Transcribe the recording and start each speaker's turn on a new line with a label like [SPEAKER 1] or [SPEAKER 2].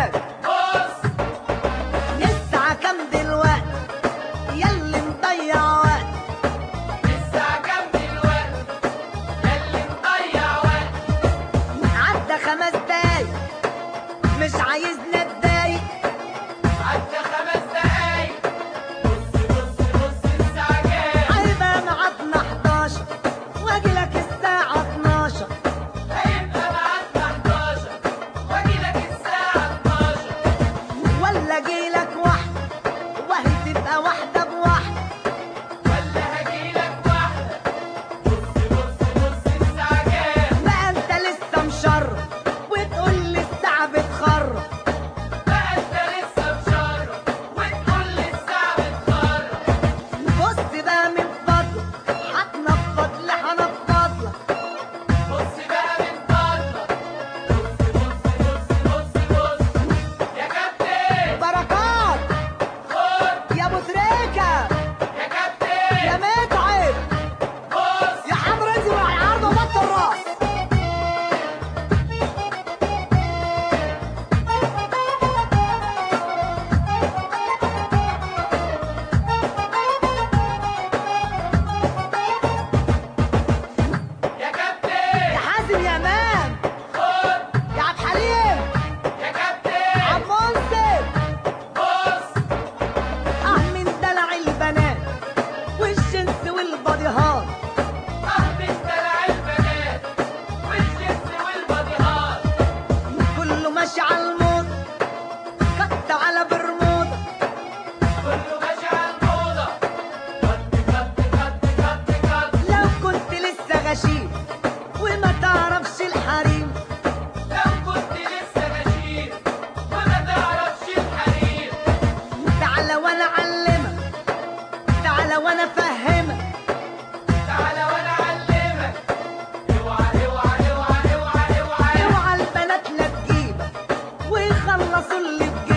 [SPEAKER 1] كام؟
[SPEAKER 2] بص
[SPEAKER 1] الساعة كام دلوقتي؟ ياللي مضيع وقت.
[SPEAKER 2] الساعة كام دلوقتي؟ ياللي مضيع وقت.
[SPEAKER 1] عدى 5 دقايق مش عايزنا نتضايق.
[SPEAKER 2] عدى 5 دقايق. بص الساعة كام؟
[SPEAKER 1] هيبقى ميعادنا 11 واجيلك الساعة 12.
[SPEAKER 2] هيبقى ميعادنا 11 واجيلك الساعة 12.
[SPEAKER 1] ولا اجيلك واحدة وهي تبقى واحدة بواحدة.
[SPEAKER 2] ولا هجيلك واحدة. بص الساعة كام؟
[SPEAKER 1] بقى انت لسه مشرب وتقول لي الساعة بتخرب.
[SPEAKER 2] بقى انت لسه مشرب وتقول لي الساعة بتخرب.
[SPEAKER 1] بص بقى من فضلك هتنفض لي هنفض لك.
[SPEAKER 2] بص بقى من فضلك. بص يا كابتن.
[SPEAKER 1] بركات
[SPEAKER 2] خد
[SPEAKER 1] يا ابو تريكة
[SPEAKER 2] يا كابتن.
[SPEAKER 1] يا متعب
[SPEAKER 2] بص
[SPEAKER 1] يا حمر انزل على العرض وبطل الراس.
[SPEAKER 2] يا كابتن.
[SPEAKER 1] يا حازم يا امام
[SPEAKER 2] خد
[SPEAKER 1] يا عبد الحليم
[SPEAKER 2] يا كابتن.
[SPEAKER 1] عبد منصف.
[SPEAKER 2] بص
[SPEAKER 1] من دلع البنات والجنس والباديهات.
[SPEAKER 2] من دلع البنات والجنس والبديهات.
[SPEAKER 1] كله ماشي على الموضة كت على برمودا.
[SPEAKER 2] كله ماشي على الموضة. كت.
[SPEAKER 1] لو كنت لسه غشيم وما تعرفش الحريم.
[SPEAKER 2] لو كنت لسه غشيم وما تعرفش الحريم.
[SPEAKER 1] تعالى وانا اعلمك تعالى وانا افهمك.
[SPEAKER 2] تعالى وانا اعلمك. اوعى
[SPEAKER 1] اوعى البنات لا تجيبك ويخلصوا اللي في جيبك.